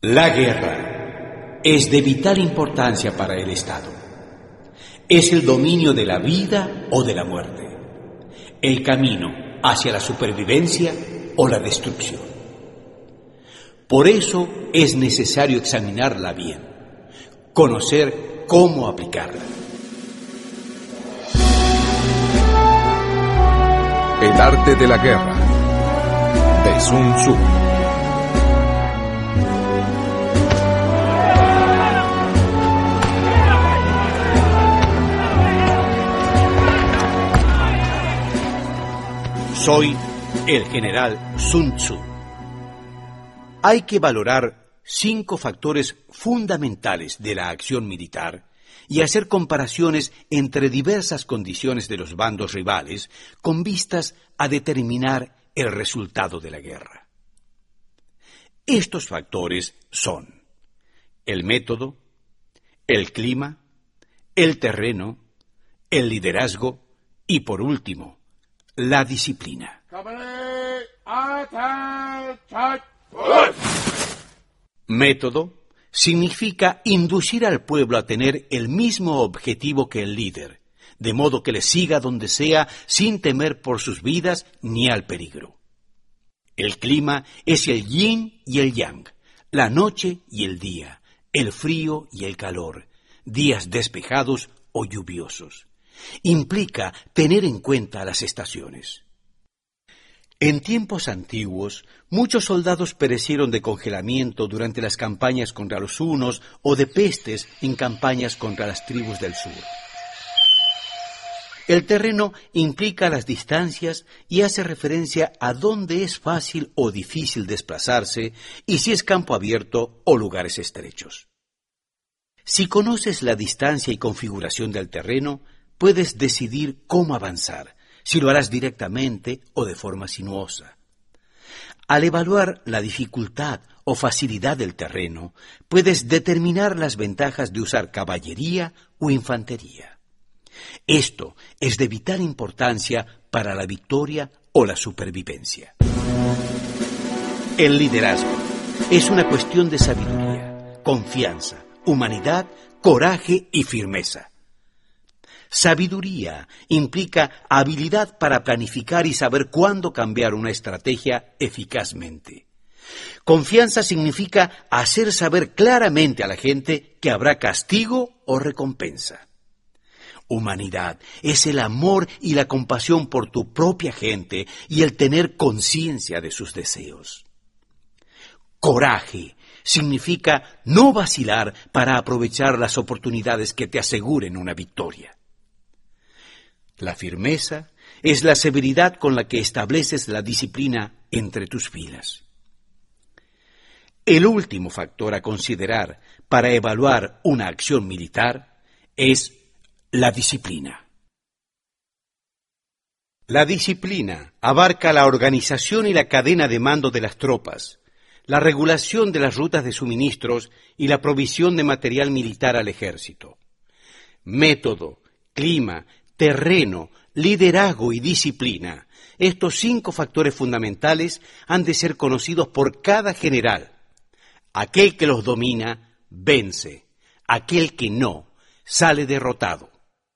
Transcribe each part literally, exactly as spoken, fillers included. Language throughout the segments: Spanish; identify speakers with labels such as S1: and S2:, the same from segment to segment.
S1: La guerra es de vital importancia para el Estado. Es el dominio de la vida o de la muerte, el camino hacia la supervivencia o la destrucción. Por eso es necesario examinarla bien, conocer cómo aplicarla.
S2: El arte de la guerra, de Sun Tzu.
S1: Soy el general Sun Tzu. Hay que valorar cinco factores fundamentales de la acción militar y hacer comparaciones entre diversas condiciones de los bandos rivales con vistas a determinar el resultado de la guerra. Estos factores son el método, el clima, el terreno, el liderazgo y, por último, la disciplina. Método significa inducir al pueblo a tener el mismo objetivo que el líder, de modo que le siga donde sea sin temer por sus vidas ni al peligro. El clima es el yin y el yang, la noche y el día, el frío y el calor, días despejados o lluviosos. Implica tener en cuenta las estaciones. En tiempos antiguos, muchos soldados perecieron de congelamiento durante las campañas contra los hunos o de pestes en campañas contra las tribus del sur. El terreno implica las distancias y hace referencia a dónde es fácil o difícil desplazarse y si es campo abierto o lugares estrechos. Si conoces la distancia y configuración del terreno, puedes decidir cómo avanzar, si lo harás directamente o de forma sinuosa. Al evaluar la dificultad o facilidad del terreno, puedes determinar las ventajas de usar caballería o infantería. Esto es de vital importancia para la victoria o la supervivencia. El liderazgo es una cuestión de sabiduría, confianza, humanidad, coraje y firmeza. Sabiduría implica habilidad para planificar y saber cuándo cambiar una estrategia eficazmente. Confianza significa hacer saber claramente a la gente que habrá castigo o recompensa. Humanidad es el amor y la compasión por tu propia gente y el tener conciencia de sus deseos. Coraje significa no vacilar para aprovechar las oportunidades que te aseguren una victoria. La firmeza es la severidad con la que estableces la disciplina entre tus filas. El último factor a considerar para evaluar una acción militar es la disciplina. La disciplina abarca la organización y la cadena de mando de las tropas, la regulación de las rutas de suministros y la provisión de material militar al ejército. Método, clima, terreno, liderazgo y disciplina. Estos cinco factores fundamentales han de ser conocidos por cada general. Aquel que los domina, vence. Aquel que no, sale derrotado.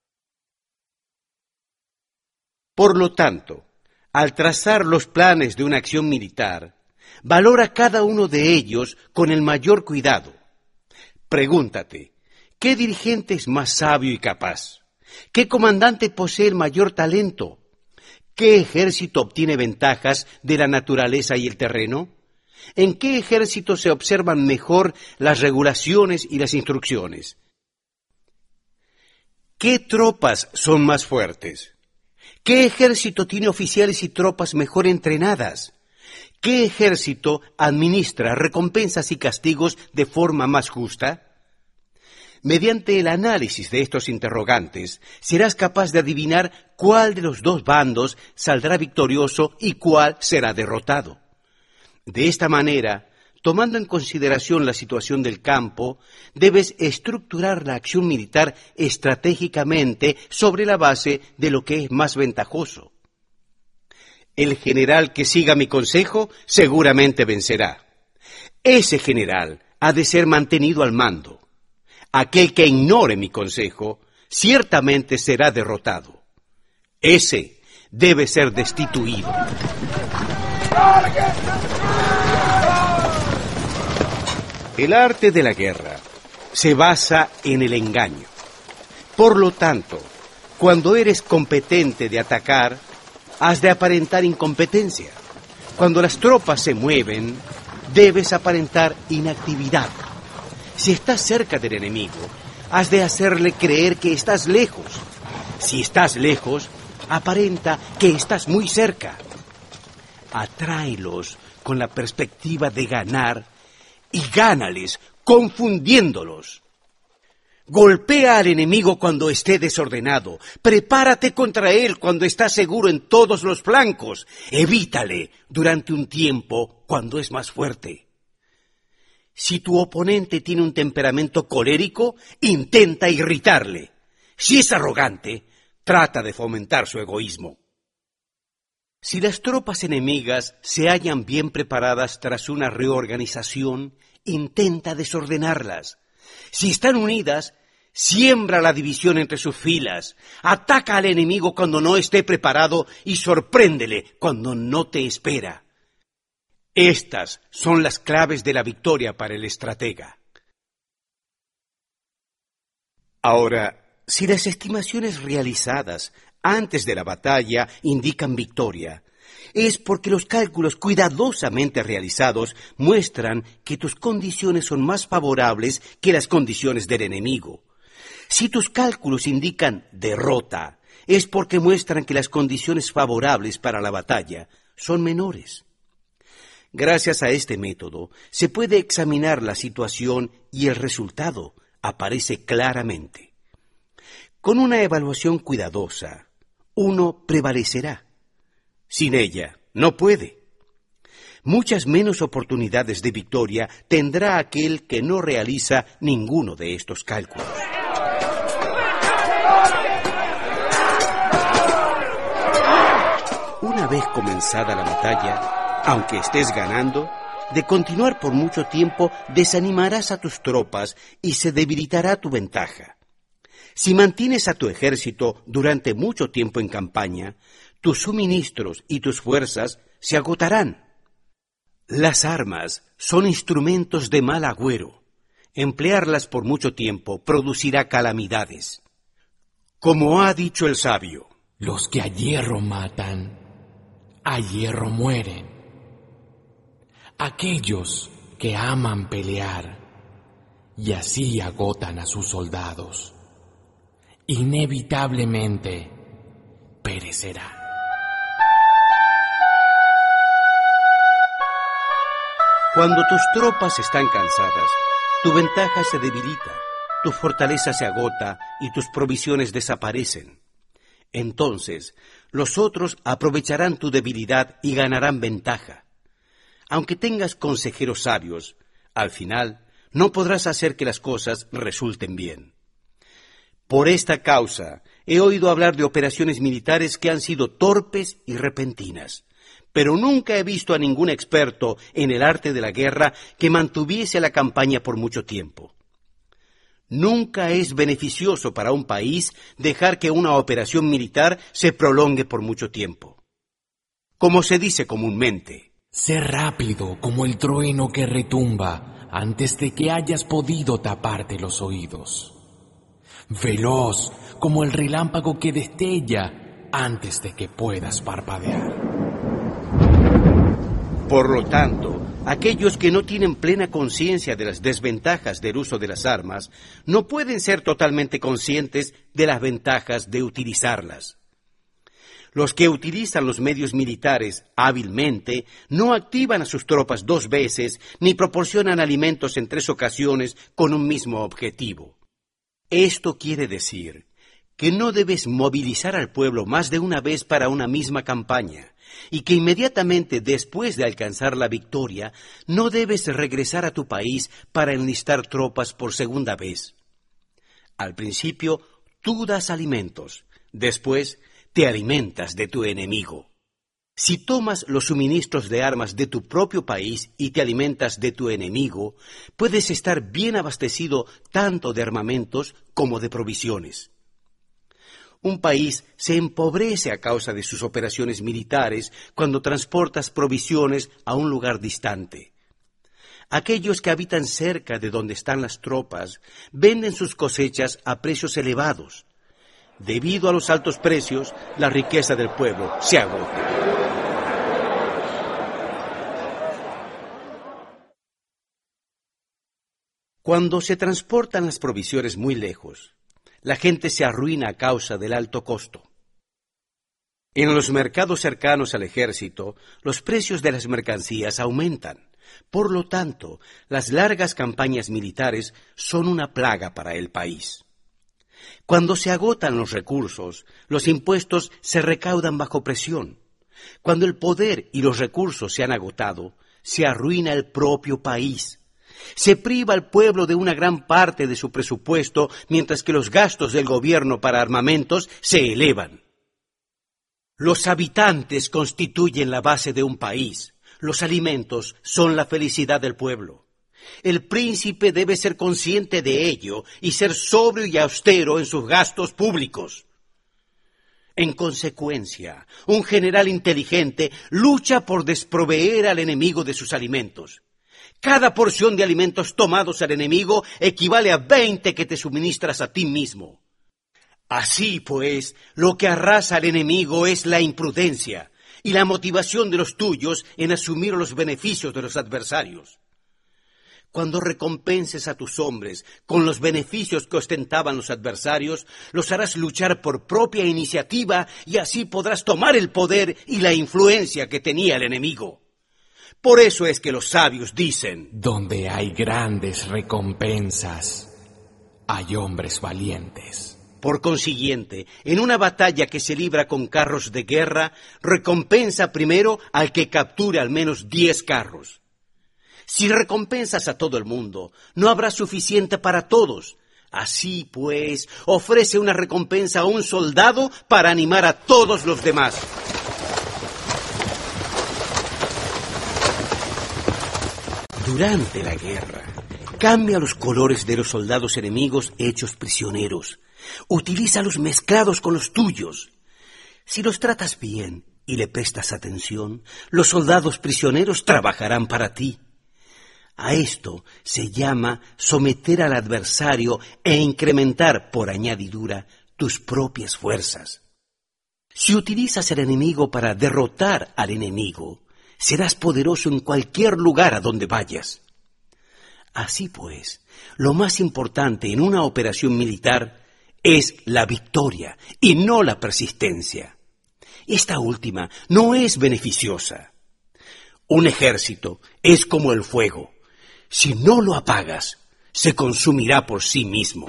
S1: Por lo tanto, al trazar los planes de una acción militar, valora cada uno de ellos con el mayor cuidado. Pregúntate, ¿qué dirigente es más sabio y capaz? ¿Qué comandante posee el mayor talento? ¿Qué ejército obtiene ventajas de la naturaleza y el terreno? ¿En qué ejército se observan mejor las regulaciones y las instrucciones? ¿Qué tropas son más fuertes? ¿Qué ejército tiene oficiales y tropas mejor entrenadas? ¿Qué ejército administra recompensas y castigos de forma más justa? Mediante el análisis de estos interrogantes, serás capaz de adivinar cuál de los dos bandos saldrá victorioso y cuál será derrotado. De esta manera, tomando en consideración la situación del campo, debes estructurar la acción militar estratégicamente sobre la base de lo que es más ventajoso. El general que siga mi consejo seguramente vencerá. Ese general, ha de ser mantenido al mando. Aquel que ignore mi consejo, ciertamente será derrotado. Ese debe ser destituido. El arte de la guerra se basa en el engaño. Por lo tanto, cuando eres competente de atacar, has de aparentar incompetencia. Cuando las tropas se mueven, debes aparentar inactividad. Si estás cerca del enemigo, has de hacerle creer que estás lejos. Si estás lejos, aparenta que estás muy cerca. Atráelos con la perspectiva de ganar y gánales confundiéndolos. Golpea al enemigo cuando esté desordenado. Prepárate contra él cuando está seguro en todos los flancos. Evítale durante un tiempo cuando es más fuerte. Si tu oponente tiene un temperamento colérico, intenta irritarle. Si es arrogante, trata de fomentar su egoísmo. Si las tropas enemigas se hallan bien preparadas tras una reorganización, intenta desordenarlas. Si están unidas, siembra la división entre sus filas. Ataca al enemigo cuando no esté preparado y sorpréndele cuando no te espera. Estas son las claves de la victoria para el estratega. Ahora, si las estimaciones realizadas antes de la batalla indican victoria, es porque los cálculos cuidadosamente realizados muestran que tus condiciones son más favorables que las condiciones del enemigo. Si tus cálculos indican derrota, es porque muestran que las condiciones favorables para la batalla son menores. Gracias a este método, se puede examinar la situación y el resultado aparece claramente. Con una evaluación cuidadosa, uno prevalecerá. Sin ella, no puede. Muchas menos oportunidades de victoria tendrá aquel que no realiza ninguno de estos cálculos. Una vez comenzada la batalla, aunque estés ganando, de continuar por mucho tiempo desanimarás a tus tropas y se debilitará tu ventaja. Si mantienes a tu ejército durante mucho tiempo en campaña, tus suministros y tus fuerzas se agotarán. Las armas son instrumentos de mal agüero. Emplearlas por mucho tiempo producirá calamidades. Como ha dicho el sabio,
S3: los que a hierro matan, a hierro mueren. Aquellos que aman pelear y así agotan a sus soldados, inevitablemente perecerán.
S1: Cuando tus tropas están cansadas, tu ventaja se debilita, tu fortaleza se agota y tus provisiones desaparecen. Entonces, los otros aprovecharán tu debilidad y ganarán ventaja. Aunque tengas consejeros sabios, al final no podrás hacer que las cosas resulten bien. Por esta causa, he oído hablar de operaciones militares que han sido torpes y repentinas, pero nunca he visto a ningún experto en el arte de la guerra que mantuviese la campaña por mucho tiempo. Nunca es beneficioso para un país dejar que una operación militar se prolongue por mucho tiempo. Como se dice comúnmente,
S3: sé rápido como el trueno que retumba antes de que hayas podido taparte los oídos. Veloz como el relámpago que destella antes de que puedas parpadear.
S1: Por lo tanto, aquellos que no tienen plena conciencia de las desventajas del uso de las armas no pueden ser totalmente conscientes de las ventajas de utilizarlas. Los que utilizan los medios militares hábilmente no activan a sus tropas dos veces ni proporcionan alimentos en tres ocasiones con un mismo objetivo. Esto quiere decir que no debes movilizar al pueblo más de una vez para una misma campaña y que inmediatamente después de alcanzar la victoria no debes regresar a tu país para enlistar tropas por segunda vez. Al principio tú das alimentos, después te alimentas de tu enemigo. Si tomas los suministros de armas de tu propio país y te alimentas de tu enemigo, puedes estar bien abastecido tanto de armamentos como de provisiones. Un país se empobrece a causa de sus operaciones militares cuando transportas provisiones a un lugar distante. Aquellos que habitan cerca de donde están las tropas venden sus cosechas a precios elevados. Debido a los altos precios, la riqueza del pueblo se agota. Cuando se transportan las provisiones muy lejos, la gente se arruina a causa del alto costo. En los mercados cercanos al ejército, los precios de las mercancías aumentan. Por lo tanto, las largas campañas militares son una plaga para el país. Cuando se agotan los recursos, los impuestos se recaudan bajo presión. Cuando el poder y los recursos se han agotado, se arruina el propio país. Se priva al pueblo de una gran parte de su presupuesto, mientras que los gastos del gobierno para armamentos se elevan. Los habitantes constituyen la base de un país. Los alimentos son la felicidad del pueblo. El príncipe debe ser consciente de ello y ser sobrio y austero en sus gastos públicos. En consecuencia, un general inteligente lucha por desproveer al enemigo de sus alimentos. Cada porción de alimentos tomados al enemigo equivale a veinte que te suministras a ti mismo. Así pues, lo que arrasa al enemigo es la imprudencia y la motivación de los tuyos en asumir los beneficios de los adversarios. Cuando recompenses a tus hombres con los beneficios que ostentaban los adversarios, los harás luchar por propia iniciativa y así podrás tomar el poder y la influencia que tenía el enemigo. Por eso es que los sabios dicen:
S3: donde hay grandes recompensas, hay hombres valientes.
S1: Por consiguiente, en una batalla que se libra con carros de guerra, recompensa primero al que capture al menos diez carros. Si recompensas a todo el mundo, no habrá suficiente para todos. Así pues, ofrece una recompensa a un soldado para animar a todos los demás. Durante la guerra, cambia los colores de los soldados enemigos hechos prisioneros. Utilízalos mezclados con los tuyos. Si los tratas bien y le prestas atención, los soldados prisioneros trabajarán para ti. A esto se llama someter al adversario e incrementar por añadidura tus propias fuerzas. Si utilizas al enemigo para derrotar al enemigo, serás poderoso en cualquier lugar a donde vayas. Así pues, lo más importante en una operación militar es la victoria y no la persistencia. Esta última no es beneficiosa. Un ejército es como el fuego. Si no lo apagas, se consumirá por sí mismo.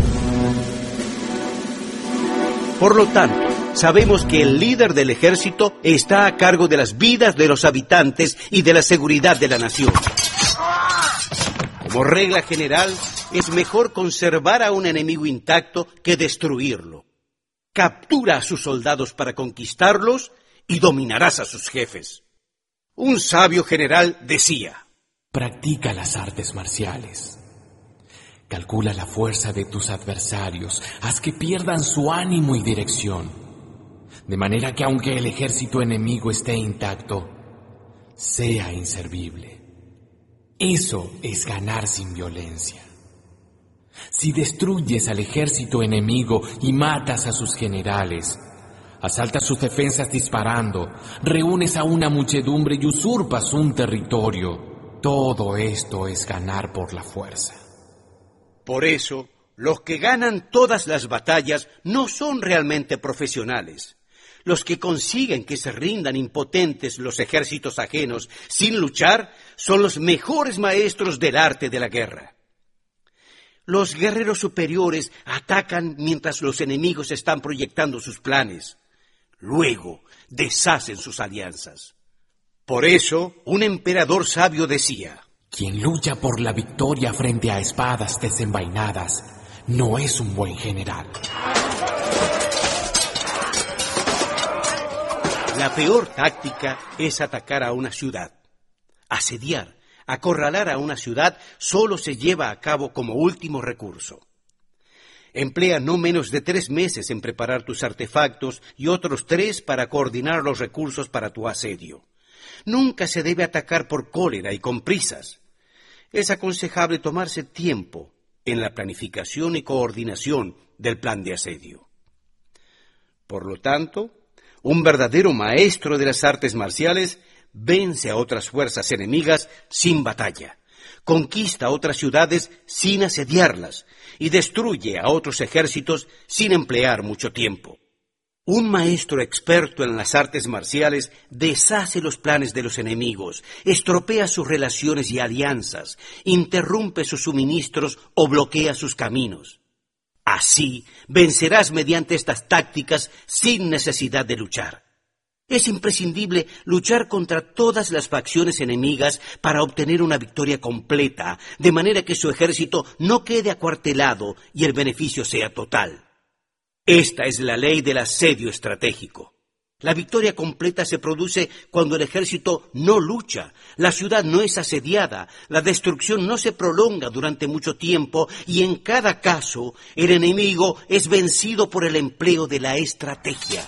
S1: Por lo tanto, sabemos que el líder del ejército está a cargo de las vidas de los habitantes y de la seguridad de la nación. Como regla general, es mejor conservar a un enemigo intacto que destruirlo. Captura a sus soldados para conquistarlos y dominarás a sus jefes. Un sabio general decía:
S3: practica las artes marciales. Calcula la fuerza de tus adversarios, haz que pierdan su ánimo y dirección, de manera que aunque el ejército enemigo esté intacto, sea inservible. Eso es ganar sin violencia. Si destruyes al ejército enemigo y matas a sus generales, asaltas sus defensas disparando, reúnes a una muchedumbre y usurpas un territorio, todo esto es ganar por la fuerza.
S1: Por eso, los que ganan todas las batallas no son realmente profesionales. Los que consiguen que se rindan impotentes los ejércitos ajenos sin luchar son los mejores maestros del arte de la guerra. Los guerreros superiores atacan mientras los enemigos están proyectando sus planes. Luego, deshacen sus alianzas. Por eso, un emperador sabio decía:
S3: quien lucha por la victoria frente a espadas desenvainadas no es un buen general.
S1: La peor táctica es atacar a una ciudad. Asediar, acorralar a una ciudad solo se lleva a cabo como último recurso. Emplea no menos de tres meses en preparar tus artefactos y otros tres para coordinar los recursos para tu asedio. Nunca se debe atacar por cólera y con prisas. Es aconsejable tomarse tiempo en la planificación y coordinación del plan de asedio. Por lo tanto, un verdadero maestro de las artes marciales vence a otras fuerzas enemigas sin batalla, conquista otras ciudades sin asediarlas y destruye a otros ejércitos sin emplear mucho tiempo. Un maestro experto en las artes marciales deshace los planes de los enemigos, estropea sus relaciones y alianzas, interrumpe sus suministros o bloquea sus caminos. Así vencerás mediante estas tácticas sin necesidad de luchar. Es imprescindible luchar contra todas las facciones enemigas para obtener una victoria completa, de manera que su ejército no quede acuartelado y el beneficio sea total. Esta es la ley del asedio estratégico. La victoria completa se produce cuando el ejército no lucha, la ciudad no es asediada, la destrucción no se prolonga durante mucho tiempo y en cada caso el enemigo es vencido por el empleo de la estrategia.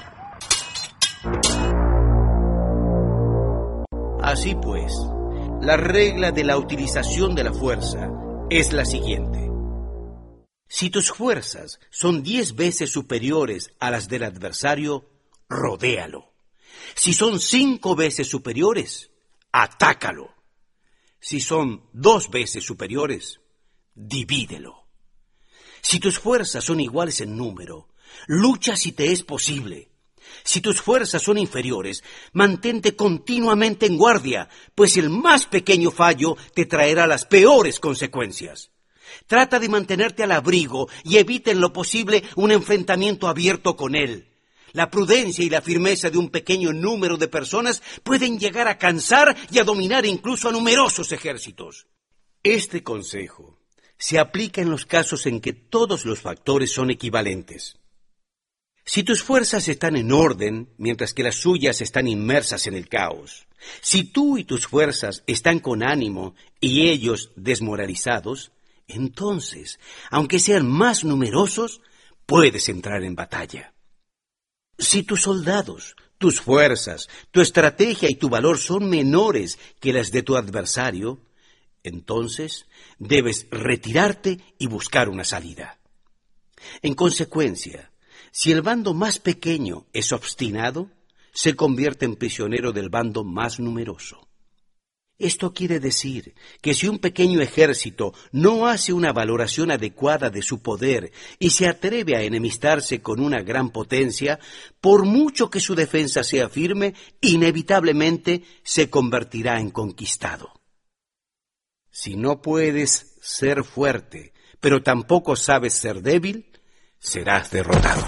S1: Así pues, la regla de la utilización de la fuerza es la siguiente. Si tus fuerzas son diez veces superiores a las del adversario, rodéalo. Si son cinco veces superiores, atácalo. Si son dos veces superiores, divídelo. Si tus fuerzas son iguales en número, lucha si te es posible. Si tus fuerzas son inferiores, mantente continuamente en guardia, pues el más pequeño fallo te traerá las peores consecuencias. Trata de mantenerte al abrigo y evita en lo posible un enfrentamiento abierto con él. La prudencia y la firmeza de un pequeño número de personas pueden llegar a cansar y a dominar incluso a numerosos ejércitos. Este consejo se aplica en los casos en que todos los factores son equivalentes. Si tus fuerzas están en orden, mientras que las suyas están inmersas en el caos, si tú y tus fuerzas están con ánimo y ellos desmoralizados, entonces, aunque sean más numerosos, puedes entrar en batalla. Si tus soldados, tus fuerzas, tu estrategia y tu valor son menores que las de tu adversario, entonces debes retirarte y buscar una salida. En consecuencia, si el bando más pequeño es obstinado, se convierte en prisionero del bando más numeroso. Esto quiere decir que si un pequeño ejército no hace una valoración adecuada de su poder y se atreve a enemistarse con una gran potencia, por mucho que su defensa sea firme, inevitablemente se convertirá en conquistado. Si no puedes ser fuerte, pero tampoco sabes ser débil, serás derrotado.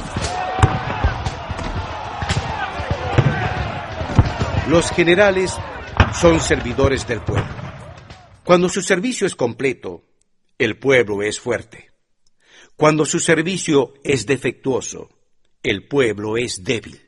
S1: Los generales son servidores del pueblo. Cuando su servicio es completo, el pueblo es fuerte. Cuando su servicio es defectuoso, el pueblo es débil.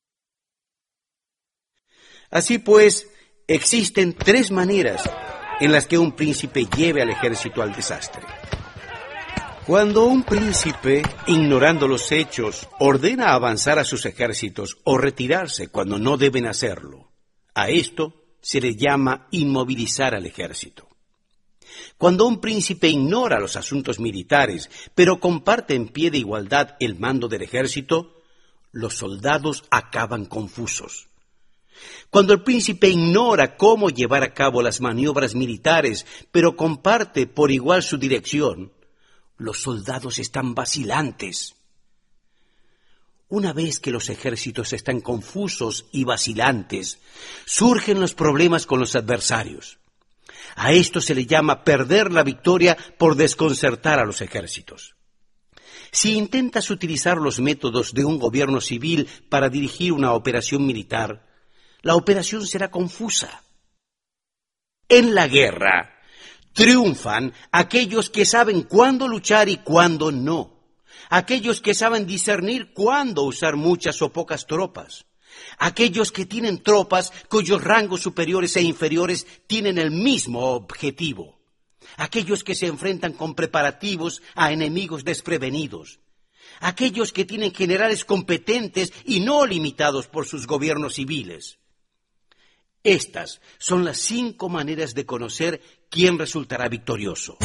S1: Así pues, existen tres maneras en las que un príncipe lleve al ejército al desastre. Cuando un príncipe, ignorando los hechos, ordena avanzar a sus ejércitos o retirarse cuando no deben hacerlo, a esto se le llama inmovilizar al ejército. Cuando un príncipe ignora los asuntos militares, pero comparte en pie de igualdad el mando del ejército, los soldados acaban confusos. Cuando el príncipe ignora cómo llevar a cabo las maniobras militares, pero comparte por igual su dirección, los soldados están vacilantes. Una vez que los ejércitos están confusos y vacilantes, surgen los problemas con los adversarios. A esto se le llama perder la victoria por desconcertar a los ejércitos. Si intentas utilizar los métodos de un gobierno civil para dirigir una operación militar, la operación será confusa. En la guerra, triunfan aquellos que saben cuándo luchar y cuándo no. Aquellos que saben discernir cuándo usar muchas o pocas tropas. Aquellos que tienen tropas cuyos rangos superiores e inferiores tienen el mismo objetivo. Aquellos que se enfrentan con preparativos a enemigos desprevenidos. Aquellos que tienen generales competentes y no limitados por sus gobiernos civiles. Estas son las cinco maneras de conocer quién resultará victorioso.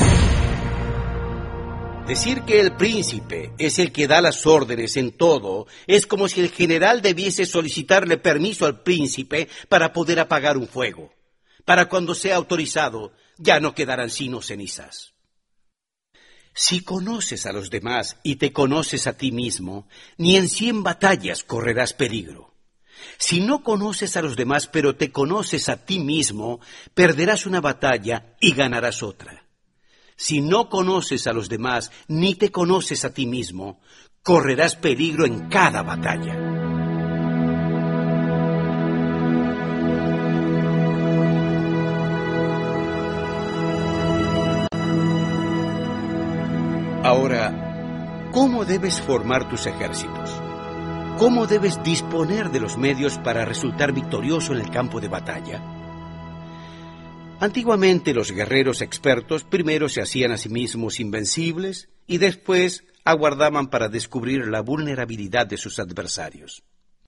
S1: Decir que el príncipe es el que da las órdenes en todo es como si el general debiese solicitarle permiso al príncipe para poder apagar un fuego. Para cuando sea autorizado, ya no quedarán sino cenizas. Si conoces a los demás y te conoces a ti mismo, ni en cien batallas correrás peligro. Si no conoces a los demás pero te conoces a ti mismo, perderás una batalla y ganarás otra. Si no conoces a los demás ni te conoces a ti mismo, correrás peligro en cada batalla. Ahora, ¿cómo debes formar tus ejércitos? ¿Cómo debes disponer de los medios para resultar victorioso en el campo de batalla? Antiguamente los guerreros expertos primero se hacían a sí mismos invencibles y después aguardaban para descubrir la vulnerabilidad de sus adversarios.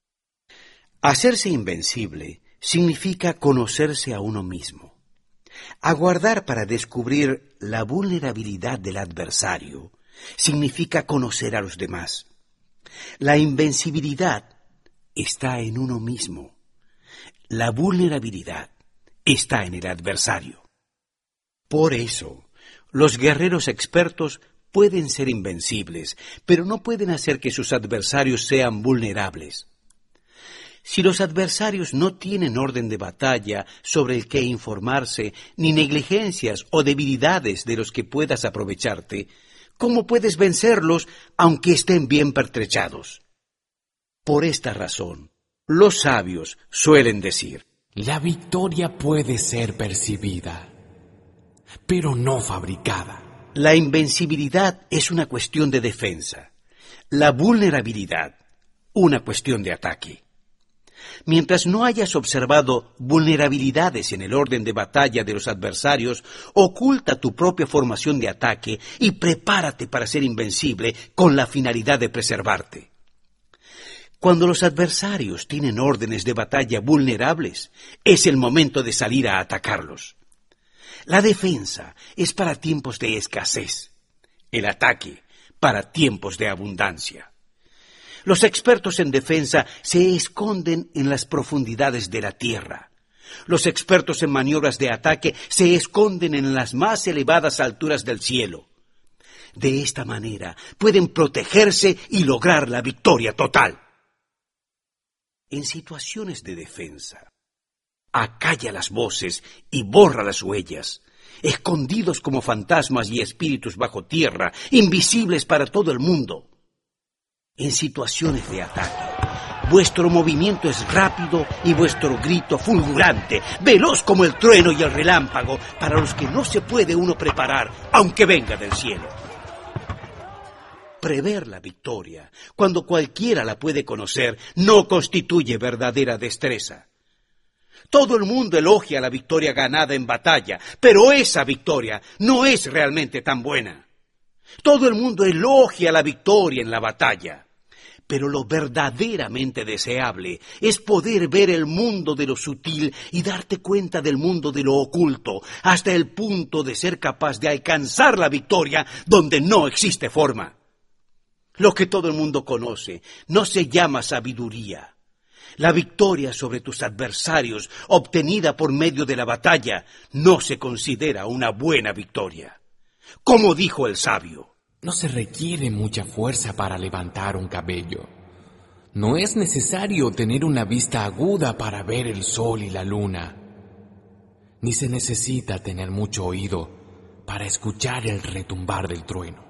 S1: Hacerse invencible significa conocerse a uno mismo. Aguardar para descubrir la vulnerabilidad del adversario significa conocer a los demás. La invencibilidad está en uno mismo. La vulnerabilidad está en el adversario. Por eso, los guerreros expertos pueden ser invencibles, pero no pueden hacer que sus adversarios sean vulnerables. Si los adversarios no tienen orden de batalla sobre el que informarse, ni negligencias o debilidades de los que puedas aprovecharte, ¿cómo puedes vencerlos aunque estén bien pertrechados? Por esta razón, los sabios suelen decir:
S3: la victoria puede ser percibida, pero no fabricada.
S1: La invencibilidad es una cuestión de defensa, la vulnerabilidad una cuestión de ataque. Mientras no hayas observado vulnerabilidades en el orden de batalla de los adversarios, oculta tu propia formación de ataque y prepárate para ser invencible con la finalidad de preservarte. Cuando los adversarios tienen órdenes de batalla vulnerables, es el momento de salir a atacarlos. La defensa es para tiempos de escasez, el ataque para tiempos de abundancia. Los expertos en defensa se esconden en las profundidades de la tierra. Los expertos en maniobras de ataque se esconden en las más elevadas alturas del cielo. De esta manera pueden protegerse y lograr la victoria total. En situaciones de defensa, acalla las voces y borra las huellas, escondidos como fantasmas y espíritus bajo tierra, invisibles para todo el mundo. En situaciones de ataque, vuestro movimiento es rápido y vuestro grito fulgurante, veloz como el trueno y el relámpago, para los que no se puede uno preparar, aunque venga del cielo. Prever la victoria, cuando cualquiera la puede conocer, no constituye verdadera destreza. Todo el mundo elogia la victoria ganada en batalla, pero esa victoria no es realmente tan buena. Todo el mundo elogia la victoria en la batalla, pero lo verdaderamente deseable es poder ver el mundo de lo sutil y darte cuenta del mundo de lo oculto, hasta el punto de ser capaz de alcanzar la victoria donde no existe forma. Lo que todo el mundo conoce no se llama sabiduría. La victoria sobre tus adversarios, obtenida por medio de la batalla, no se considera una buena victoria. Como dijo el sabio:
S3: no se requiere mucha fuerza para levantar un cabello. No es necesario tener una vista aguda para ver el sol y la luna. Ni se necesita tener mucho oído para escuchar el retumbar del trueno.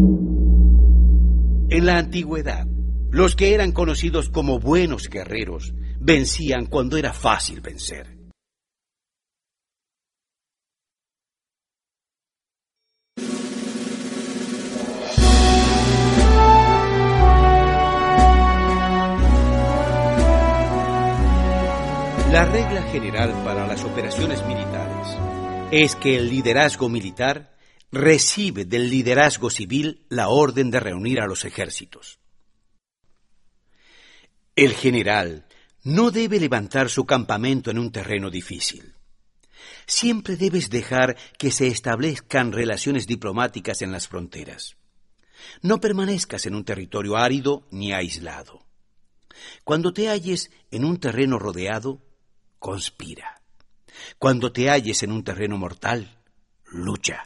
S1: En la antigüedad, los que eran conocidos como buenos guerreros vencían cuando era fácil vencer. La regla general para las operaciones militares es que el liderazgo militar recibe del liderazgo civil la orden de reunir a los ejércitos. El general no debe levantar su campamento en un terreno difícil. Siempre debes dejar que se establezcan relaciones diplomáticas en las fronteras. No permanezcas en un territorio árido ni aislado. Cuando te halles en un terreno rodeado, conspira. Cuando te halles en un terreno mortal, lucha.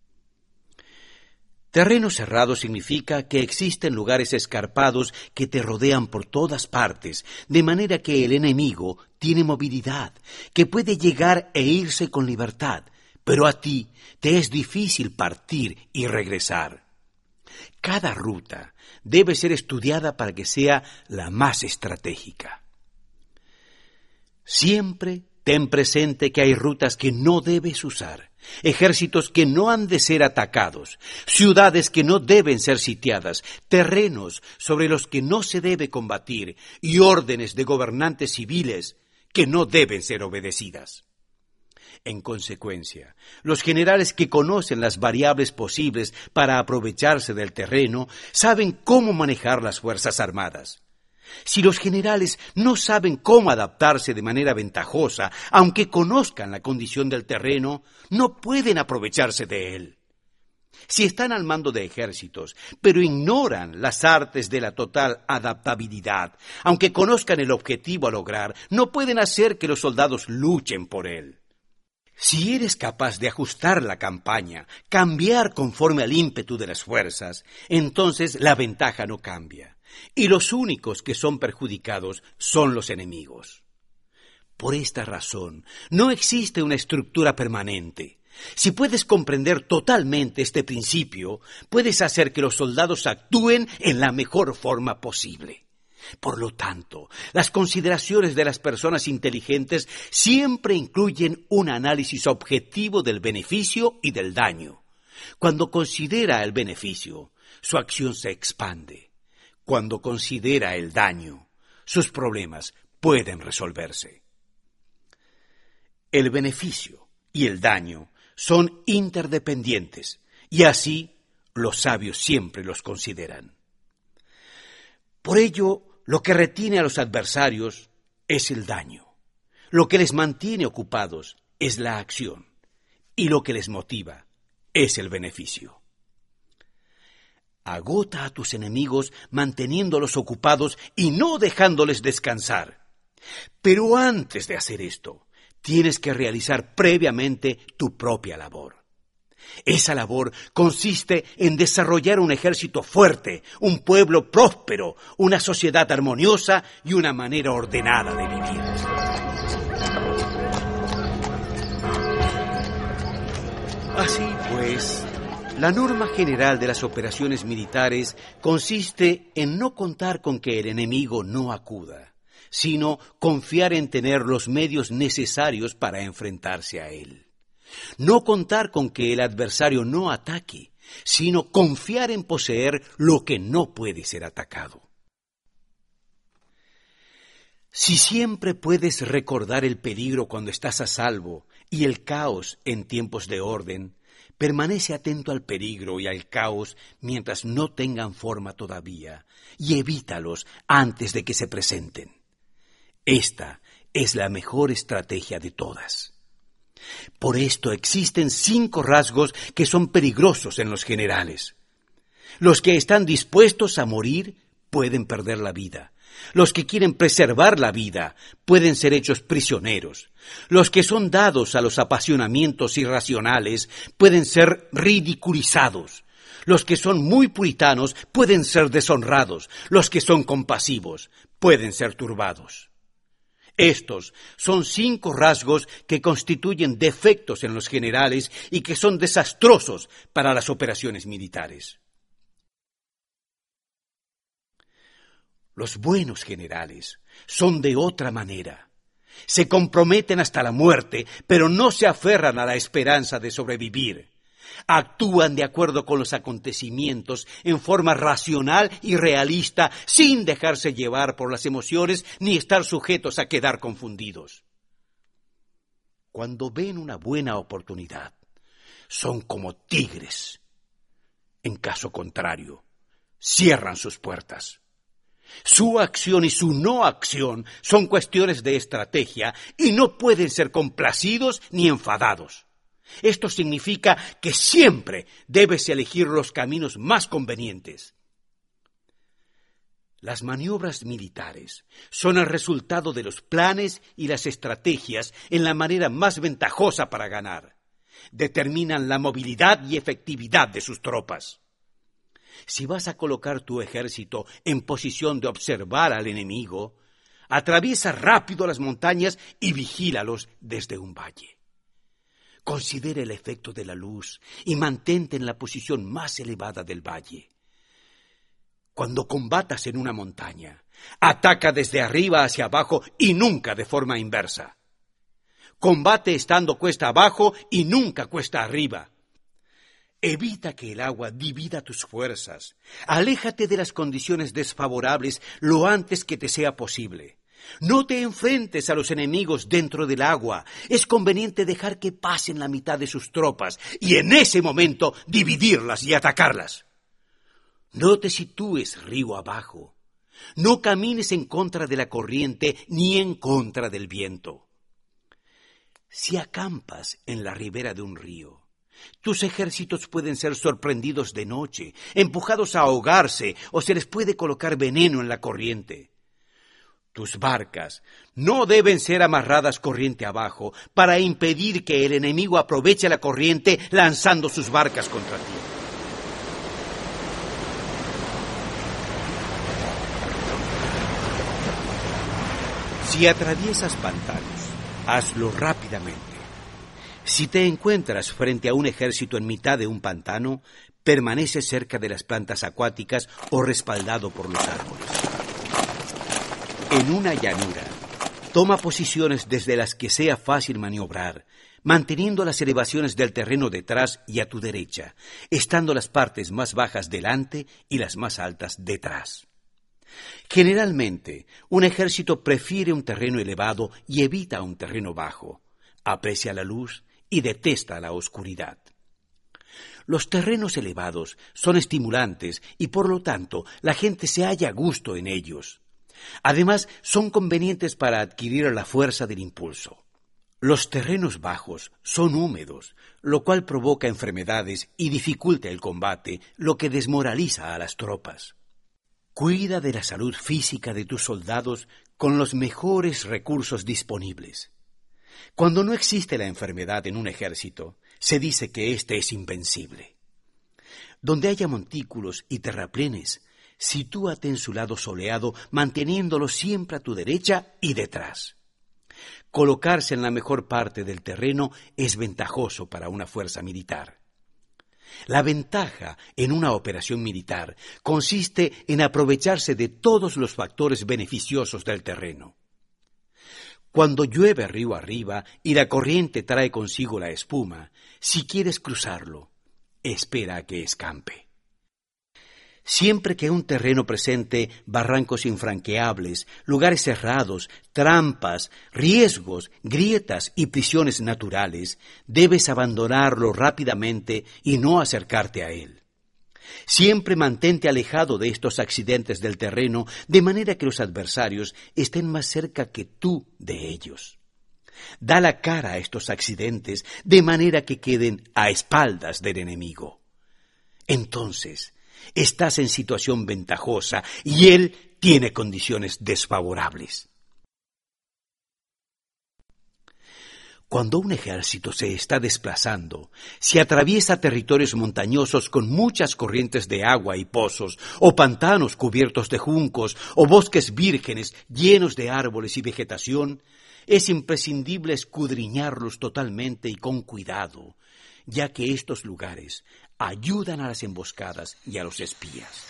S1: Terreno cerrado significa que existen lugares escarpados que te rodean por todas partes, de manera que el enemigo tiene movilidad, que puede llegar e irse con libertad, pero a ti te es difícil partir y regresar. Cada ruta debe ser estudiada para que sea la más estratégica. Siempre ten presente que hay rutas que no debes usar, ejércitos que no han de ser atacados, ciudades que no deben ser sitiadas, terrenos sobre los que no se debe combatir y órdenes de gobernantes civiles que no deben ser obedecidas. En consecuencia, los generales que conocen las variables posibles para aprovecharse del terreno saben cómo manejar las fuerzas armadas. Si los generales no saben cómo adaptarse de manera ventajosa, aunque conozcan la condición del terreno, no pueden aprovecharse de él. Si están al mando de ejércitos, pero ignoran las artes de la total adaptabilidad, aunque conozcan el objetivo a lograr, no pueden hacer que los soldados luchen por él. Si eres capaz de ajustar la campaña, cambiar conforme al ímpetu de las fuerzas, entonces la ventaja no cambia. Y los únicos que son perjudicados son los enemigos. Por esta razón, no existe una estructura permanente. Si puedes comprender totalmente este principio, puedes hacer que los soldados actúen en la mejor forma posible. Por lo tanto, las consideraciones de las personas inteligentes siempre incluyen un análisis objetivo del beneficio y del daño. Cuando considera el beneficio, su acción se expande. Cuando considera el daño, sus problemas pueden resolverse. El beneficio y el daño son interdependientes, y así los sabios siempre los consideran. Por ello, lo que retiene a los adversarios es el daño. Lo que les mantiene ocupados es la acción, y lo que les motiva es el beneficio. Agota a tus enemigos manteniéndolos ocupados y no dejándoles descansar. Pero antes de hacer esto, tienes que realizar previamente tu propia labor. Esa labor consiste en desarrollar un ejército fuerte, un pueblo próspero, una sociedad armoniosa y una manera ordenada de vivir. Así pues, la norma general de las operaciones militares consiste en no contar con que el enemigo no acuda, sino confiar en tener los medios necesarios para enfrentarse a él. No contar con que el adversario no ataque, sino confiar en poseer lo que no puede ser atacado. Si siempre puedes recordar el peligro cuando estás a salvo y el caos en tiempos de orden, permanece atento al peligro y al caos mientras no tengan forma todavía y evítalos antes de que se presenten. Esta es la mejor estrategia de todas. Por esto existen cinco rasgos que son peligrosos en los generales. Los que están dispuestos a morir pueden perder la vida. Los que quieren preservar la vida pueden ser hechos prisioneros. Los que son dados a los apasionamientos irracionales pueden ser ridiculizados. Los que son muy puritanos pueden ser deshonrados. Los que son compasivos pueden ser turbados. Estos son cinco rasgos que constituyen defectos en los generales y que son desastrosos para las operaciones militares. Los buenos generales son de otra manera. Se comprometen hasta la muerte, pero no se aferran a la esperanza de sobrevivir. Actúan de acuerdo con los acontecimientos en forma racional y realista, sin dejarse llevar por las emociones ni estar sujetos a quedar confundidos. cuando ven una buena oportunidad, son como tigres. En caso contrario, cierran sus puertas. Su acción y su no acción son cuestiones de estrategia y no pueden ser complacidos ni enfadados. Esto significa que siempre debes elegir los caminos más convenientes. Las maniobras militares son el resultado de los planes y las estrategias en la manera más ventajosa para ganar. Determinan la movilidad y efectividad de sus tropas. Si vas a colocar tu ejército en posición de observar al enemigo, atraviesa rápido las montañas y vigílalos desde un valle. Considera el efecto de la luz y mantente en la posición más elevada del valle. Cuando combatas en una montaña, ataca desde arriba hacia abajo y nunca de forma inversa. Combate estando cuesta abajo y nunca cuesta arriba. Evita que el agua divida tus fuerzas. Aléjate de las condiciones desfavorables lo antes que te sea posible. No te enfrentes a los enemigos dentro del agua. Es conveniente dejar que pasen la mitad de sus tropas y en ese momento dividirlas y atacarlas. No te sitúes río abajo. No camines en contra de la corriente ni en contra del viento. Si acampas en la ribera de un río, tus ejércitos pueden ser sorprendidos de noche, empujados a ahogarse o se les puede colocar veneno en la corriente. Tus barcas no deben ser amarradas corriente abajo para impedir que el enemigo aproveche la corriente lanzando sus barcas contra ti. Si atraviesas pantanos, hazlo rápidamente. Si te encuentras frente a un ejército en mitad de un pantano, permanece cerca de las plantas acuáticas o respaldado por los árboles. En una llanura, toma posiciones desde las que sea fácil maniobrar, manteniendo las elevaciones del terreno detrás y a tu derecha, estando las partes más bajas delante y las más altas detrás. Generalmente, un ejército prefiere un terreno elevado y evita un terreno bajo. Aprecia la luz y detesta la oscuridad. Los terrenos elevados son estimulantes y, por lo tanto, la gente se halla a gusto en ellos. Además, son convenientes para adquirir la fuerza del impulso. Los terrenos bajos son húmedos, lo cual provoca enfermedades y dificulta el combate, lo que desmoraliza a las tropas. Cuida de la salud física de tus soldados con los mejores recursos disponibles. Cuando no existe la enfermedad en un ejército, se dice que éste es invencible. Donde haya montículos y terraplenes, sitúate en su lado soleado, manteniéndolo siempre a tu derecha y detrás. Colocarse en la mejor parte del terreno es ventajoso para una fuerza militar. La ventaja en una operación militar consiste en aprovecharse de todos los factores beneficiosos del terreno. Cuando llueve río arriba y la corriente trae consigo la espuma, si quieres cruzarlo, espera a que escampe. Siempre que un terreno presente barrancos infranqueables, lugares cerrados, trampas, riesgos, grietas y prisiones naturales, debes abandonarlo rápidamente y no acercarte a él. Siempre mantente alejado de estos accidentes del terreno, de manera que los adversarios estén más cerca que tú de ellos. Da la cara a estos accidentes, de manera que queden a espaldas del enemigo. Entonces, estás en situación ventajosa y él tiene condiciones desfavorables. Cuando un ejército se está desplazando, si atraviesa territorios montañosos con muchas corrientes de agua y pozos, o pantanos cubiertos de juncos, o bosques vírgenes llenos de árboles y vegetación, es imprescindible escudriñarlos totalmente y con cuidado, ya que estos lugares ayudan a las emboscadas y a los espías.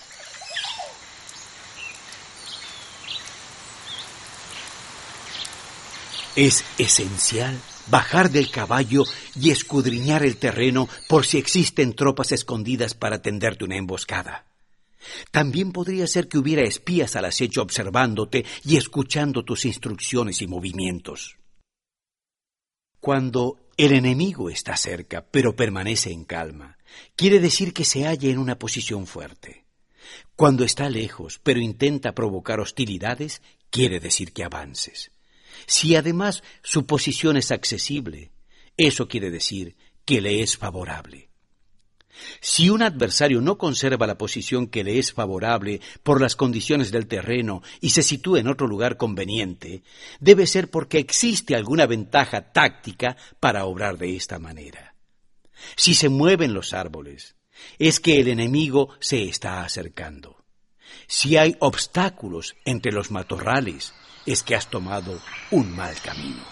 S1: Es esencial bajar del caballo y escudriñar el terreno por si existen tropas escondidas para tenderte una emboscada. También podría ser que hubiera espías al acecho observándote y escuchando tus instrucciones y movimientos. Cuando el enemigo está cerca, pero permanece en calma, quiere decir que se halla en una posición fuerte. Cuando está lejos, pero intenta provocar hostilidades, quiere decir que avances. Si además su posición es accesible, eso quiere decir que le es favorable. Si un adversario no conserva la posición que le es favorable por las condiciones del terreno y se sitúa en otro lugar conveniente, debe ser porque existe alguna ventaja táctica para obrar de esta manera. Si se mueven los árboles, es que el enemigo se está acercando. Si hay obstáculos entre los matorrales, es que has tomado un mal camino.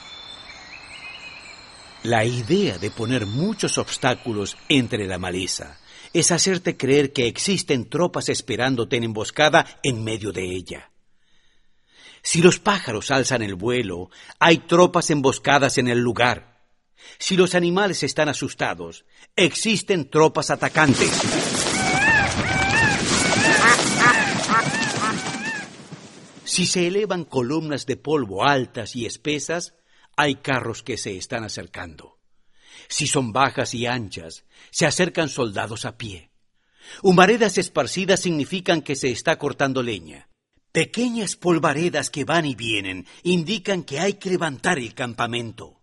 S1: La idea de poner muchos obstáculos entre la maleza es hacerte creer que existen tropas esperándote en emboscada en medio de ella. Si los pájaros alzan el vuelo, hay tropas emboscadas en el lugar. Si los animales están asustados, existen tropas atacantes. Si se elevan columnas de polvo altas y espesas, hay carros que se están acercando. Si son bajas y anchas, se acercan soldados a pie. Humaredas esparcidas significan que se está cortando leña. Pequeñas polvaredas que van y vienen indican que hay que levantar el campamento.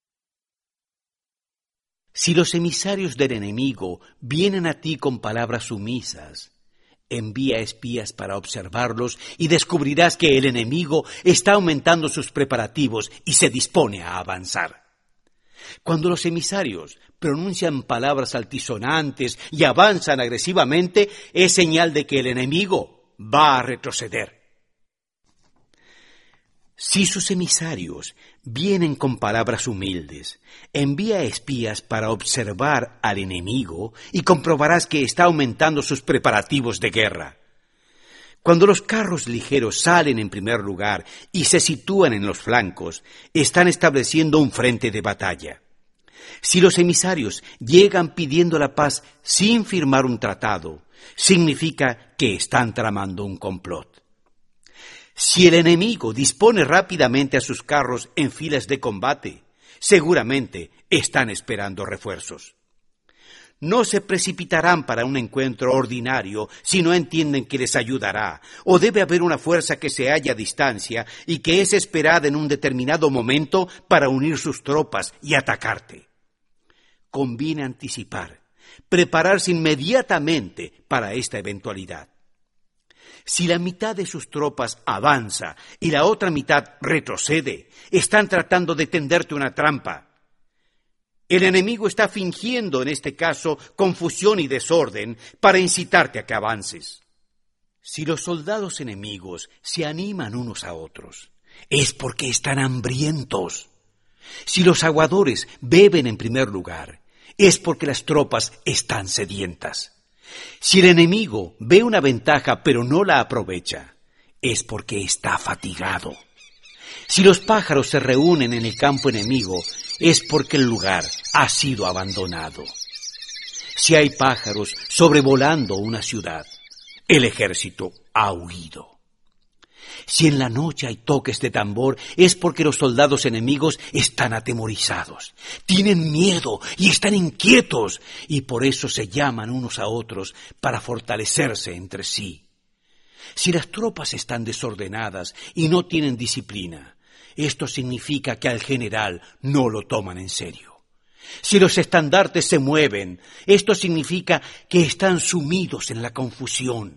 S1: Si los emisarios del enemigo vienen a ti con palabras sumisas, envía espías para observarlos y descubrirás que el enemigo está aumentando sus preparativos y se dispone a avanzar. Cuando los emisarios pronuncian palabras altisonantes y avanzan agresivamente, es señal de que el enemigo va a retroceder. Si sus emisarios vienen con palabras humildes, envía espías para observar al enemigo y comprobarás que está aumentando sus preparativos de guerra. Cuando los carros ligeros salen en primer lugar y se sitúan en los flancos, están estableciendo un frente de batalla. Si los emisarios llegan pidiendo la paz sin firmar un tratado, significa que están tramando un complot. Si el enemigo dispone rápidamente a sus carros en filas de combate, seguramente están esperando refuerzos. No se precipitarán para un encuentro ordinario si no entienden que les ayudará, o debe haber una fuerza que se halla a distancia y que es esperada en un determinado momento para unir sus tropas y atacarte. Conviene anticipar, prepararse inmediatamente para esta eventualidad. Si la mitad de sus tropas avanza y la otra mitad retrocede, están tratando de tenderte una trampa. El enemigo está fingiendo, en este caso, confusión y desorden para incitarte a que avances. Si los soldados enemigos se animan unos a otros, es porque están hambrientos. Si los aguadores beben en primer lugar, es porque las tropas están sedientas. Si el enemigo ve una ventaja pero no la aprovecha, es porque está fatigado. Si los pájaros se reúnen en el campo enemigo, es porque el lugar ha sido abandonado. Si hay pájaros sobrevolando una ciudad, el ejército ha huido. Si en la noche hay toques de tambor, es porque los soldados enemigos están atemorizados, tienen miedo y están inquietos, y por eso se llaman unos a otros para fortalecerse entre sí. Si las tropas están desordenadas y no tienen disciplina, esto significa que al general no lo toman en serio. Si los estandartes se mueven, esto significa que están sumidos en la confusión.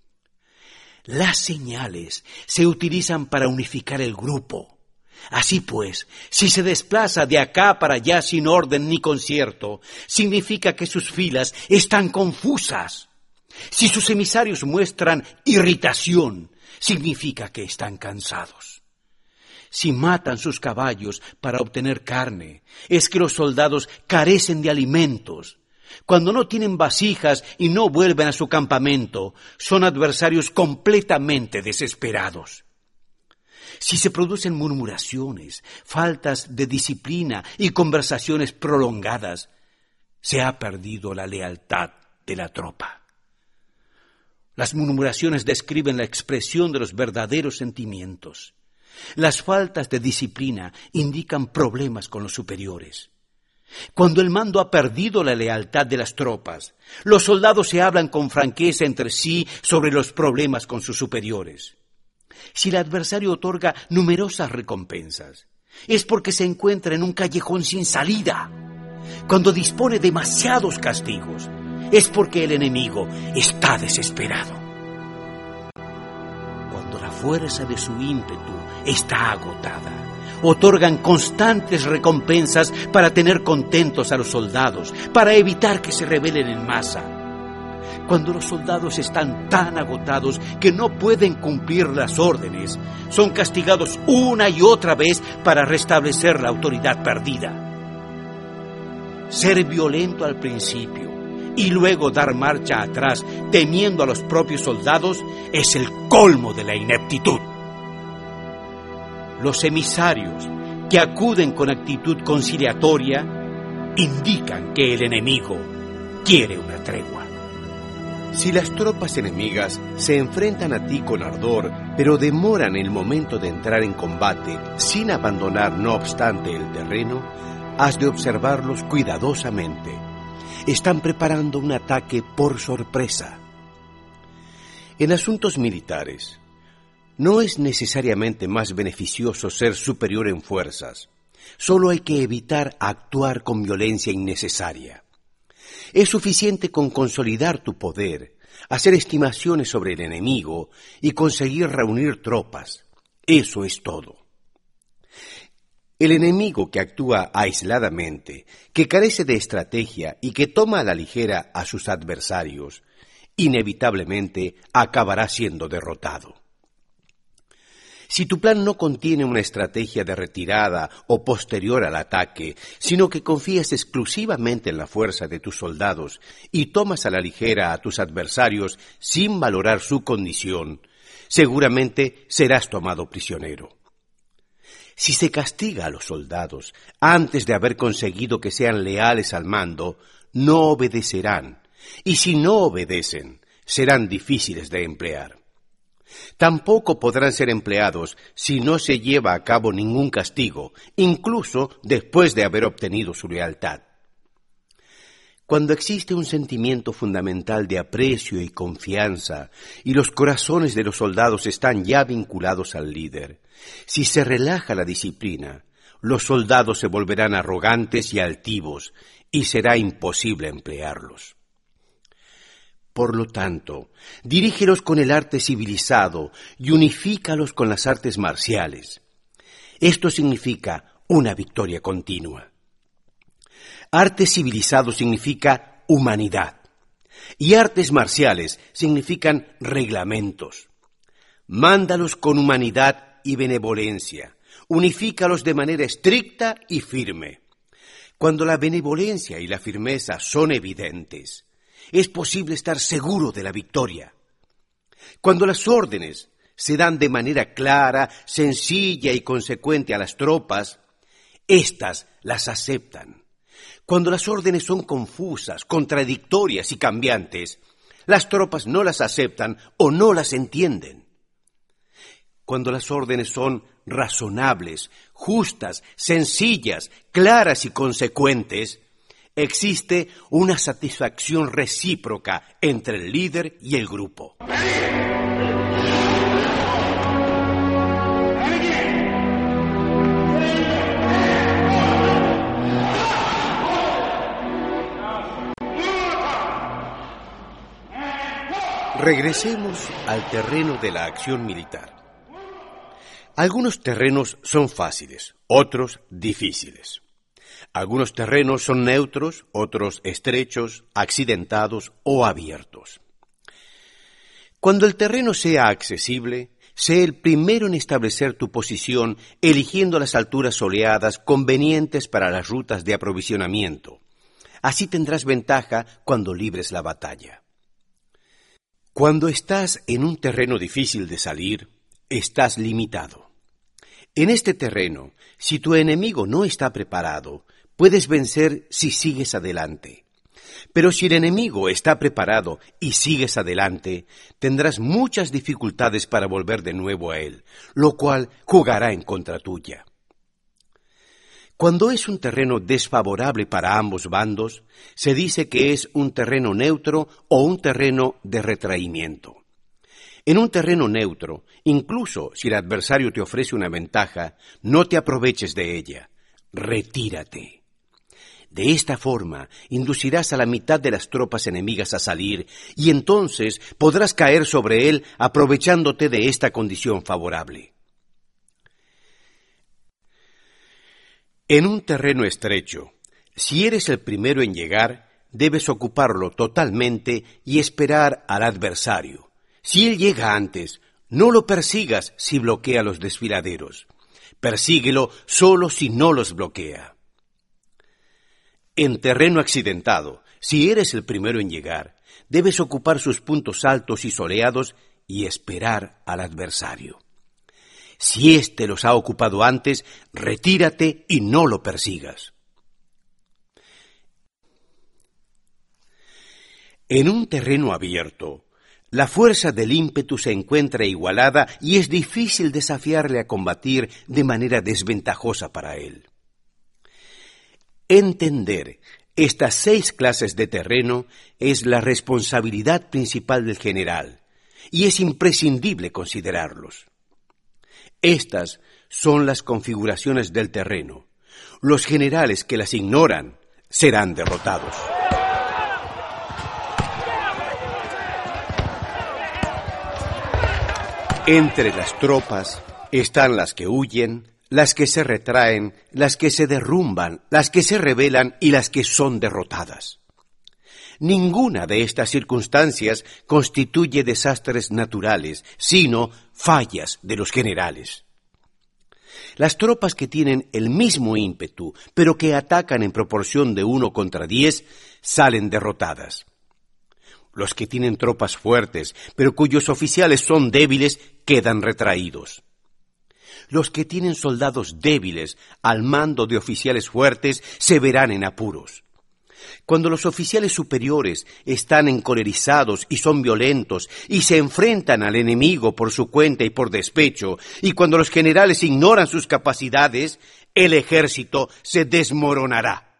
S1: Las señales se utilizan para unificar el grupo. Así pues, si se desplaza de acá para allá sin orden ni concierto, significa que sus filas están confusas. Si sus emisarios muestran irritación, significa que están cansados. Si matan sus caballos para obtener carne, es que los soldados carecen de alimentos. Cuando no tienen vasijas y no vuelven a su campamento, son adversarios completamente desesperados. Si se producen murmuraciones, faltas de disciplina y conversaciones prolongadas, se ha perdido la lealtad de la tropa. Las murmuraciones describen la expresión de los verdaderos sentimientos. Las faltas de disciplina indican problemas con los superiores. Cuando el mando ha perdido la lealtad de las tropas, los soldados se hablan con franqueza entre sí sobre los problemas con sus superiores. Si el adversario otorga numerosas recompensas, es porque se encuentra en un callejón sin salida. Cuando dispone demasiados castigos, es porque el enemigo está desesperado. Cuando la fuerza de su ímpetu está agotada, otorgan constantes recompensas para tener contentos a los soldados, para evitar que se rebelen en masa. Cuando los soldados están tan agotados que no pueden cumplir las órdenes, son castigados una y otra vez para restablecer la autoridad perdida. Ser violento al principio y luego dar marcha atrás temiendo a los propios soldados es el colmo de la ineptitud. Los emisarios que acuden con actitud conciliatoria indican que el enemigo quiere una tregua.
S4: Si las tropas enemigas se enfrentan a ti con ardor, pero demoran el momento de entrar en combate sin abandonar, no obstante, el terreno, has de observarlos cuidadosamente. Están preparando un ataque por sorpresa. En asuntos militares, no es necesariamente más beneficioso ser superior en fuerzas. Solo hay que evitar actuar con violencia innecesaria. Es suficiente con consolidar tu poder, hacer estimaciones sobre el enemigo y conseguir reunir tropas. Eso es todo. El enemigo que actúa aisladamente, que carece de estrategia y que toma a la ligera a sus adversarios, inevitablemente acabará siendo derrotado. Si tu plan no contiene una estrategia de retirada o posterior al ataque, sino que confías exclusivamente en la fuerza de tus soldados y tomas a la ligera a tus adversarios sin valorar su condición, seguramente serás tomado prisionero. Si se castiga a los soldados antes de haber conseguido que sean leales al mando, no obedecerán, y si no obedecen, serán difíciles de emplear. Tampoco podrán ser empleados si no se lleva a cabo ningún castigo, incluso después de haber obtenido su lealtad. Cuando existe un sentimiento fundamental de aprecio y confianza, y los corazones de los soldados están ya vinculados al líder, si se relaja la disciplina, los soldados se volverán arrogantes y altivos, y será imposible emplearlos. Por lo tanto, dirígelos con el arte civilizado y unifícalos con las artes marciales. Esto significa una victoria continua. Arte civilizado significa humanidad, y artes marciales significan reglamentos. Mándalos con humanidad y benevolencia, unifícalos de manera estricta y firme. Cuando la benevolencia y la firmeza son evidentes, es posible estar seguro de la victoria. Cuando las órdenes se dan de manera clara, sencilla y consecuente a las tropas, éstas las aceptan. Cuando las órdenes son confusas, contradictorias y cambiantes, las tropas no las aceptan o no las entienden. Cuando las órdenes son razonables, justas, sencillas, claras y consecuentes, existe una satisfacción recíproca entre el líder y el grupo. Regresemos al terreno de la acción militar. Algunos terrenos son fáciles, otros difíciles. Algunos terrenos son neutros, otros estrechos, accidentados o abiertos. Cuando el terreno sea accesible, sé el primero en establecer tu posición eligiendo las alturas soleadas convenientes para las rutas de aprovisionamiento. Así tendrás ventaja cuando libres la batalla. Cuando estás en un terreno difícil de salir, estás limitado. En este terreno, si tu enemigo no está preparado, puedes vencer si sigues adelante. Pero si el enemigo está preparado y sigues adelante, tendrás muchas dificultades para volver de nuevo a él, lo cual jugará en contra tuya. Cuando es un terreno desfavorable para ambos bandos, se dice que es un terreno neutro o un terreno de retraimiento. En un terreno neutro, incluso si el adversario te ofrece una ventaja, no te aproveches de ella. Retírate. De esta forma, inducirás a la mitad de las tropas enemigas a salir y entonces podrás caer sobre él aprovechándote de esta condición favorable. En un terreno estrecho, si eres el primero en llegar, debes ocuparlo totalmente y esperar al adversario. Si él llega antes, no lo persigas si bloquea los desfiladeros. Persíguelo solo si no los bloquea. En terreno accidentado, si eres el primero en llegar, debes ocupar sus puntos altos y soleados y esperar al adversario. Si éste los ha ocupado antes, retírate y no lo persigas. En un terreno abierto, la fuerza del ímpetu se encuentra igualada y es difícil desafiarle a combatir de manera desventajosa para él. Entender estas seis clases de terreno es la responsabilidad principal del general, y es imprescindible considerarlos. Estas son las configuraciones del terreno. Los generales que las ignoran serán derrotados. Entre las tropas están las que huyen, las que se retraen, las que se derrumban, las que se rebelan y las que son derrotadas. Ninguna de estas circunstancias constituye desastres naturales, sino fallas de los generales. Las tropas que tienen el mismo ímpetu, pero que atacan en proporción de uno contra diez, salen derrotadas. Los que tienen tropas fuertes, pero cuyos oficiales son débiles, quedan retraídos. Los que tienen soldados débiles al mando de oficiales fuertes se verán en apuros. Cuando los oficiales superiores están encolerizados y son violentos y se enfrentan al enemigo por su cuenta y por despecho, y cuando los generales ignoran sus capacidades, el ejército se desmoronará.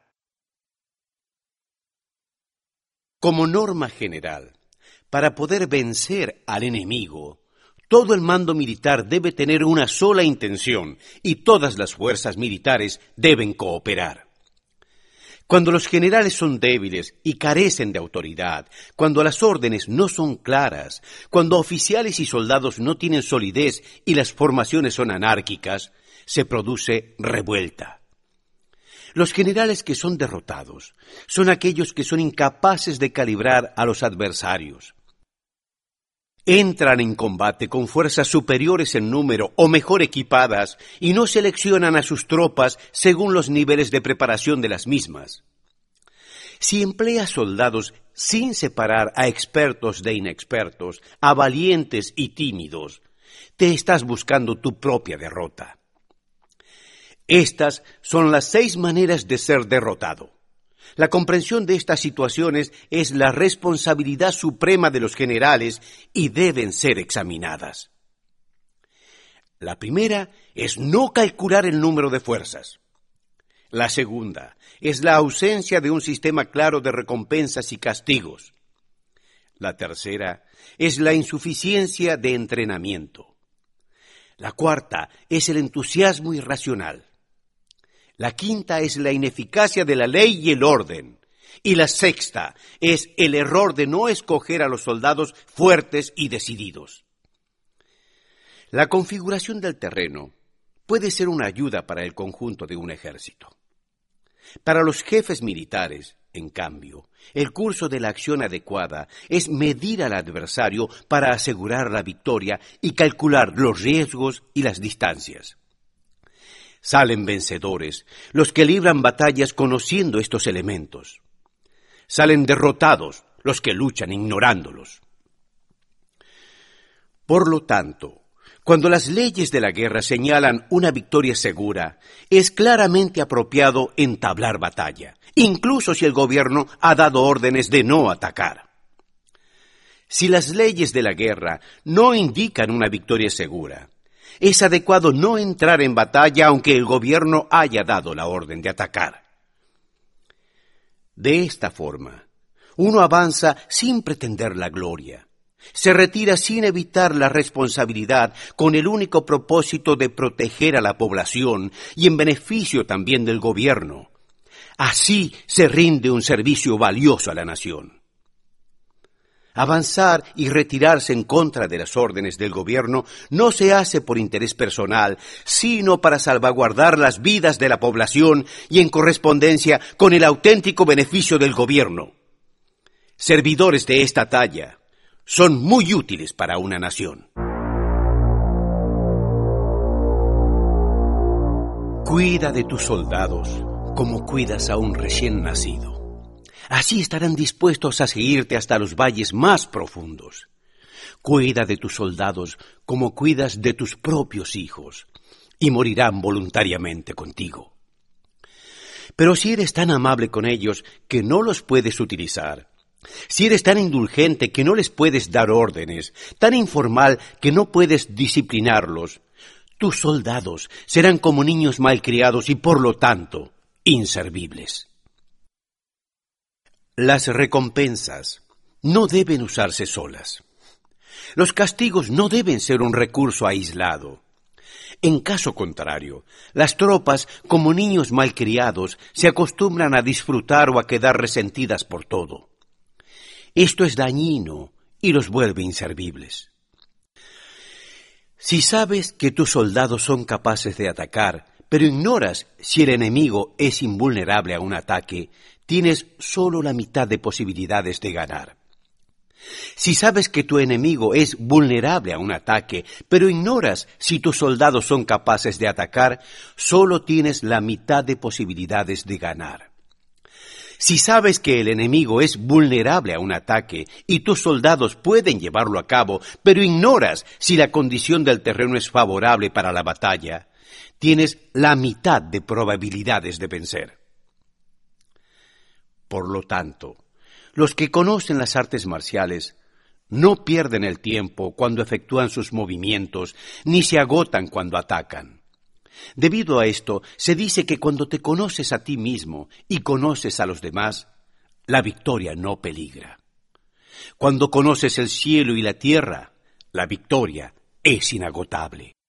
S4: Como norma general, para poder vencer al enemigo, todo el mando militar debe tener una sola intención y todas las fuerzas militares deben cooperar. Cuando los generales son débiles y carecen de autoridad, cuando las órdenes no son claras, cuando oficiales y soldados no tienen solidez y las formaciones son anárquicas, se produce revuelta. Los generales que son derrotados son aquellos que son incapaces de calibrar a los adversarios. Entran en combate con fuerzas superiores en número o mejor equipadas y no seleccionan a sus tropas según los niveles de preparación de las mismas. Si empleas soldados sin separar a expertos de inexpertos, a valientes y tímidos, te estás buscando tu propia derrota. Estas son las seis maneras de ser derrotado. La comprensión de estas situaciones es la responsabilidad suprema de los generales y deben ser examinadas. La primera es no calcular el número de fuerzas. La segunda es la ausencia de un sistema claro de recompensas y castigos. La tercera es la insuficiencia de entrenamiento. La cuarta es el entusiasmo irracional. La quinta es la ineficacia de la ley y el orden. Y la sexta es el error de no escoger a los soldados fuertes y decididos. La configuración del terreno puede ser una ayuda para el conjunto de un ejército. Para los jefes militares, en cambio, el curso de la acción adecuada es medir al adversario para asegurar la victoria y calcular los riesgos y las distancias. Salen vencedores los que libran batallas conociendo estos elementos. Salen derrotados los que luchan ignorándolos. Por lo tanto, Cuando las leyes de la guerra señalan una victoria segura, es claramente apropiado entablar batalla, incluso si el gobierno ha dado órdenes de no atacar. Si las leyes de la guerra no indican una victoria segura, es adecuado no entrar en batalla aunque el gobierno haya dado la orden de atacar. De esta forma, uno avanza sin pretender la gloria. Se retira sin evitar la responsabilidad con el único propósito de proteger a la población y en beneficio también del gobierno. Así se rinde un servicio valioso a la nación. Avanzar y retirarse en contra de las órdenes del gobierno no se hace por interés personal, sino para salvaguardar las vidas de la población y en correspondencia con el auténtico beneficio del gobierno. Servidores de esta talla son muy útiles para una nación. Cuida de tus soldados como cuidas a un recién nacido. Así estarán dispuestos a seguirte hasta los valles más profundos. Cuida de tus soldados como cuidas de tus propios hijos, y morirán voluntariamente contigo. Pero si eres tan amable con ellos que no los puedes utilizar, si eres tan indulgente que no les puedes dar órdenes, tan informal que no puedes disciplinarlos, tus soldados serán como niños malcriados y por lo tanto inservibles. Las recompensas no deben usarse solas. Los castigos no deben ser un recurso aislado. En caso contrario, las tropas, como niños malcriados, se acostumbran a disfrutar o a quedar resentidas por todo. Esto es dañino y los vuelve inservibles. Si sabes que tus soldados son capaces de atacar, pero ignoras si el enemigo es invulnerable a un ataque, tienes solo la mitad de posibilidades de ganar. Si sabes que tu enemigo es vulnerable a un ataque, pero ignoras si tus soldados son capaces de atacar, solo tienes la mitad de posibilidades de ganar. Si sabes que el enemigo es vulnerable a un ataque y tus soldados pueden llevarlo a cabo, pero ignoras si la condición del terreno es favorable para la batalla, tienes la mitad de probabilidades de vencer. Por lo tanto, los que conocen las artes marciales no pierden el tiempo cuando efectúan sus movimientos, ni se agotan cuando atacan. Debido a esto, se dice que cuando te conoces a ti mismo y conoces a los demás, la victoria no peligra. Cuando conoces el cielo y la tierra, la victoria es inagotable.